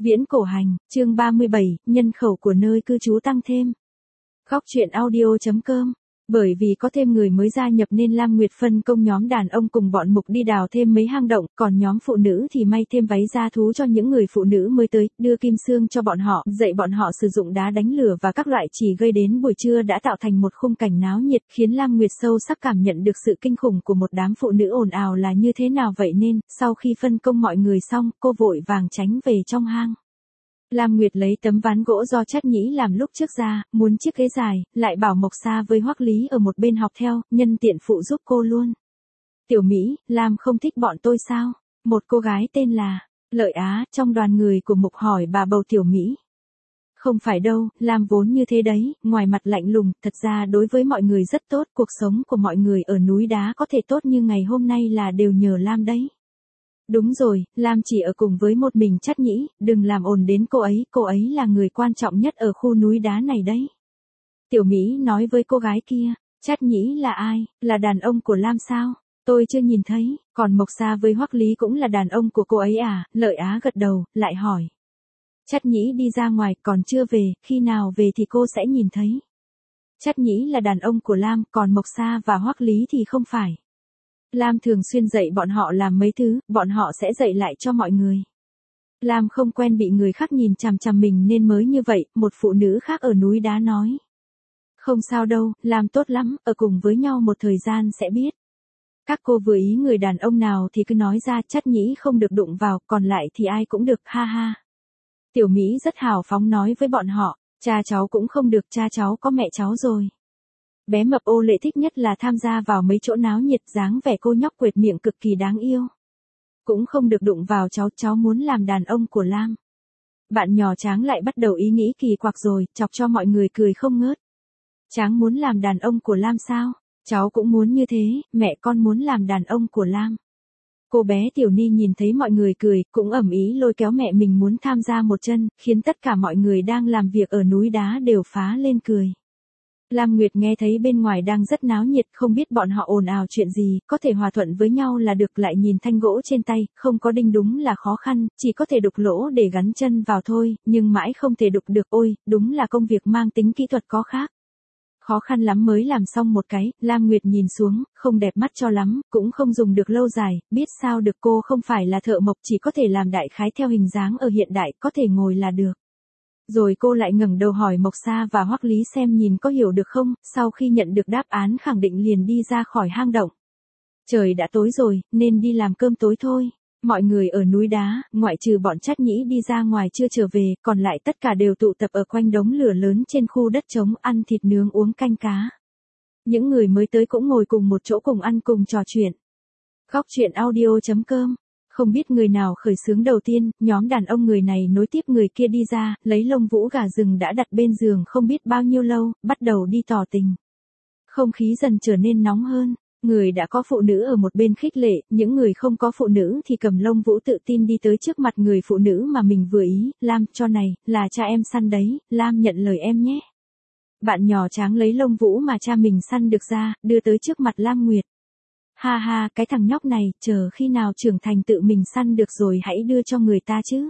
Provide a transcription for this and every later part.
Viễn cổ hành, chương 37, nhân khẩu của nơi cư trú tăng thêm. Góc truyện audio.com. Bởi vì có thêm người mới gia nhập nên Lam Nguyệt phân công nhóm đàn ông cùng bọn mục đi đào thêm mấy hang động, còn nhóm phụ nữ thì may thêm váy da thú cho những người phụ nữ mới tới, đưa kim xương cho bọn họ, dạy bọn họ sử dụng đá đánh lửa và các loại chỉ gây đến buổi trưa đã tạo thành một khung cảnh náo nhiệt, khiến Lam Nguyệt sâu sắc cảm nhận được sự kinh khủng của một đám phụ nữ ồn ào là như thế nào. Vậy nên, sau khi phân công mọi người xong, cô vội vàng tránh về trong hang. Lam Nguyệt lấy tấm ván gỗ do Trát Nhĩ làm lúc trước ra, muốn chiếc ghế dài, lại bảo Mộc Sa với Hoắc Lý ở một bên học theo, nhân tiện phụ giúp cô luôn. Tiểu Mỹ, Lam không thích bọn tôi sao? Một cô gái tên là Lợi Á trong đoàn người của Mục hỏi bà bầu Tiểu Mỹ. Không phải đâu, Lam vốn như thế đấy, ngoài mặt lạnh lùng, thật ra đối với mọi người rất tốt, cuộc sống của mọi người ở núi đá có thể tốt như ngày hôm nay là đều nhờ Lam đấy. Đúng rồi, Lam chỉ ở cùng với một mình Trát Nhĩ, đừng làm ồn đến cô ấy là người quan trọng nhất ở khu núi đá này đấy. Tiểu Mỹ nói với cô gái kia, Trát Nhĩ là ai, là đàn ông của Lam sao? Tôi chưa nhìn thấy, còn Mộc Sa với Hoắc Lý cũng là đàn ông của cô ấy à? Lợi Á gật đầu, lại hỏi. Trát Nhĩ đi ra ngoài còn chưa về, khi nào về thì cô sẽ nhìn thấy. Trát Nhĩ là đàn ông của Lam, còn Mộc Sa và Hoắc Lý thì không phải. Lam thường xuyên dạy bọn họ làm mấy thứ, bọn họ sẽ dạy lại cho mọi người. Lam không quen bị người khác nhìn chằm chằm mình nên mới như vậy, một phụ nữ khác ở núi đá nói. Không sao đâu, Lam tốt lắm, ở cùng với nhau một thời gian sẽ biết. Các cô vừa ý người đàn ông nào thì cứ nói ra, Trát Nhĩ không được đụng vào, còn lại thì ai cũng được, ha ha. Tiểu Mỹ rất hào phóng nói với bọn họ, cha cháu cũng không được, cha cháu có mẹ cháu rồi. Bé mập Ô Lệ thích nhất là tham gia vào mấy chỗ náo nhiệt, dáng vẻ cô nhóc quệt miệng cực kỳ đáng yêu. Cũng không được đụng vào cháu muốn làm đàn ông của Lam. Bạn nhỏ Tráng lại bắt đầu ý nghĩ kỳ quặc rồi, chọc cho mọi người cười không ngớt. Tráng muốn làm đàn ông của Lam sao? Cháu cũng muốn như thế, mẹ con muốn làm đàn ông của Lam. Cô bé Tiểu Ni nhìn thấy mọi người cười, cũng ầm ĩ lôi kéo mẹ mình muốn tham gia một chân, khiến tất cả mọi người đang làm việc ở núi đá đều phá lên cười. Lam Nguyệt nghe thấy bên ngoài đang rất náo nhiệt, không biết bọn họ ồn ào chuyện gì, có thể hòa thuận với nhau là được, lại nhìn thanh gỗ trên tay, không có đinh đúng là khó khăn, chỉ có thể đục lỗ để gắn chân vào thôi, nhưng mãi không thể đục được, ôi, đúng là công việc mang tính kỹ thuật có khác. Khó khăn lắm mới làm xong một cái, Lam Nguyệt nhìn xuống, không đẹp mắt cho lắm, cũng không dùng được lâu dài, biết sao được, cô không phải là thợ mộc, chỉ có thể làm đại khái theo hình dáng ở hiện đại, có thể ngồi là được. Rồi cô lại ngẩng đầu hỏi Mộc Sa và Hoắc Lý xem nhìn có hiểu được không, sau khi nhận được đáp án khẳng định liền đi ra khỏi hang động. Trời đã tối rồi, nên đi làm cơm tối thôi. Mọi người ở núi đá, ngoại trừ bọn Trát Nhĩ đi ra ngoài chưa trở về, còn lại tất cả đều tụ tập ở quanh đống lửa lớn trên khu đất trống, ăn thịt nướng uống canh cá. Những người mới tới cũng ngồi cùng một chỗ cùng ăn cùng trò chuyện. Góc truyện audio.com. Không biết người nào khởi xướng đầu tiên, nhóm đàn ông người này nối tiếp người kia đi ra, lấy lông vũ gà rừng đã đặt bên giường không biết bao nhiêu lâu, bắt đầu đi tỏ tình. Không khí dần trở nên nóng hơn, người đã có phụ nữ ở một bên khích lệ, những người không có phụ nữ thì cầm lông vũ tự tin đi tới trước mặt người phụ nữ mà mình vừa ý, Lam, cho này, là cha em săn đấy, Lam nhận lời em nhé. Bạn nhỏ Tráng lấy lông vũ mà cha mình săn được ra, đưa tới trước mặt Lam Nguyệt. Ha ha, cái thằng nhóc này, chờ khi nào trưởng thành tự mình săn được rồi hãy đưa cho người ta chứ.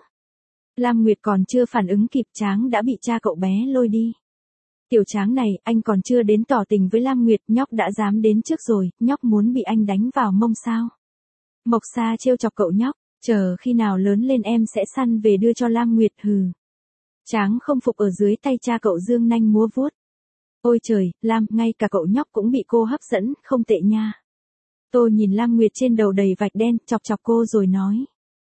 Lam Nguyệt còn chưa phản ứng kịp, Tráng đã bị cha cậu bé lôi đi. Tiểu Tráng này, anh còn chưa đến tỏ tình với Lam Nguyệt, nhóc đã dám đến trước rồi, nhóc muốn bị anh đánh vào mông sao. Mộc Sa trêu chọc cậu nhóc, chờ khi nào lớn lên em sẽ săn về đưa cho Lam Nguyệt, hừ. Tráng không phục ở dưới tay cha cậu dương nanh múa vuốt. Ôi trời, Lam, ngay cả cậu nhóc cũng bị cô hấp dẫn, không tệ nha. Tôi nhìn Lam Nguyệt trên đầu đầy vạch đen, chọc chọc cô rồi nói.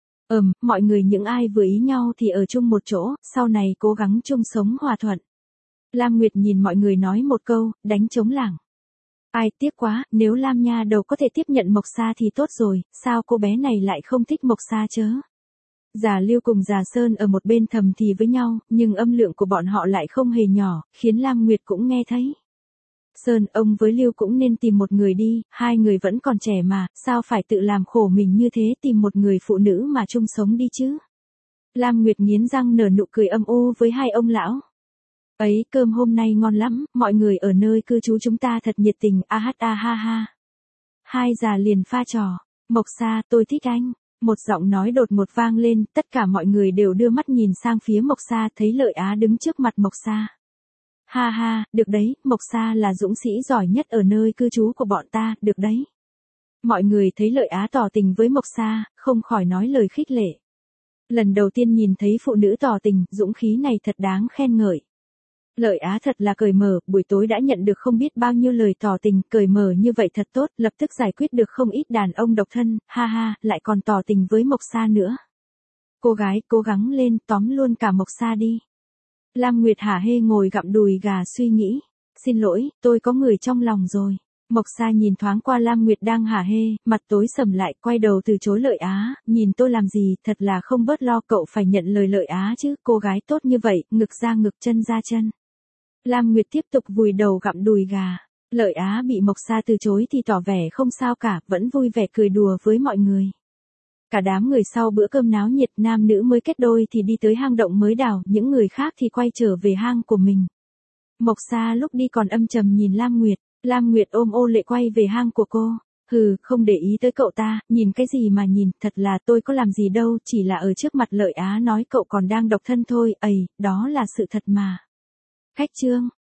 Mọi người những ai vừa ý nhau thì ở chung một chỗ, sau này cố gắng chung sống hòa thuận. Lam Nguyệt nhìn mọi người nói một câu, đánh trống lảng. Ai tiếc quá, nếu Lam nha đầu có thể tiếp nhận Mộc Sa thì tốt rồi, sao cô bé này lại không thích Mộc Sa chớ? Già Lưu cùng Già Sơn ở một bên thầm thì với nhau, nhưng âm lượng của bọn họ lại không hề nhỏ, khiến Lam Nguyệt cũng nghe thấy. Sơn, ông với Lưu cũng nên tìm một người đi, hai người vẫn còn trẻ mà, sao phải tự làm khổ mình như thế, tìm một người phụ nữ mà chung sống đi chứ. Lam Nguyệt nghiến răng nở nụ cười âm u với hai ông lão. Ấy, cơm hôm nay ngon lắm, mọi người ở nơi cư trú chúng ta thật nhiệt tình, ha ha. Hai già liền pha trò. Mộc Sa, tôi thích anh. Một giọng nói đột ngột vang lên, tất cả mọi người đều đưa mắt nhìn sang phía Mộc Sa, thấy Lợi Á đứng trước mặt Mộc Sa. Ha ha, được đấy, Mộc Sa là dũng sĩ giỏi nhất ở nơi cư trú của bọn ta, được đấy. Mọi người thấy Lợi Á tỏ tình với Mộc Sa, không khỏi nói lời khích lệ. Lần đầu tiên nhìn thấy phụ nữ tỏ tình, dũng khí này thật đáng khen ngợi. Lợi Á thật là cởi mở, buổi tối đã nhận được không biết bao nhiêu lời tỏ tình, cởi mở như vậy thật tốt, lập tức giải quyết được không ít đàn ông độc thân, ha ha, lại còn tỏ tình với Mộc Sa nữa. Cô gái, cố gắng lên, tóm luôn cả Mộc Sa đi. Lam Nguyệt hả hê ngồi gặm đùi gà suy nghĩ. Xin lỗi, tôi có người trong lòng rồi. Mộc Sa nhìn thoáng qua Lam Nguyệt đang hả hê, mặt tối sầm lại, quay đầu từ chối Lợi Á, nhìn tôi làm gì, thật là không bớt lo, cậu phải nhận lời Lợi Á chứ, cô gái tốt như vậy, ngực ra ngực chân ra chân. Lam Nguyệt tiếp tục vùi đầu gặm đùi gà. Lợi Á bị Mộc Sa từ chối thì tỏ vẻ không sao cả, vẫn vui vẻ cười đùa với mọi người. Cả đám người sau bữa cơm náo nhiệt, nam nữ mới kết đôi thì đi tới hang động mới đào, những người khác thì quay trở về hang của mình. Mộc Sa lúc đi còn âm trầm nhìn Lam Nguyệt. Lam Nguyệt ôm ô lệ quay về hang của cô. Hừ, không để ý tới cậu ta, nhìn cái gì mà nhìn, thật là tôi có làm gì đâu, chỉ là ở trước mặt Lợi Á nói cậu còn đang độc thân thôi, đó là sự thật mà. Khách chương.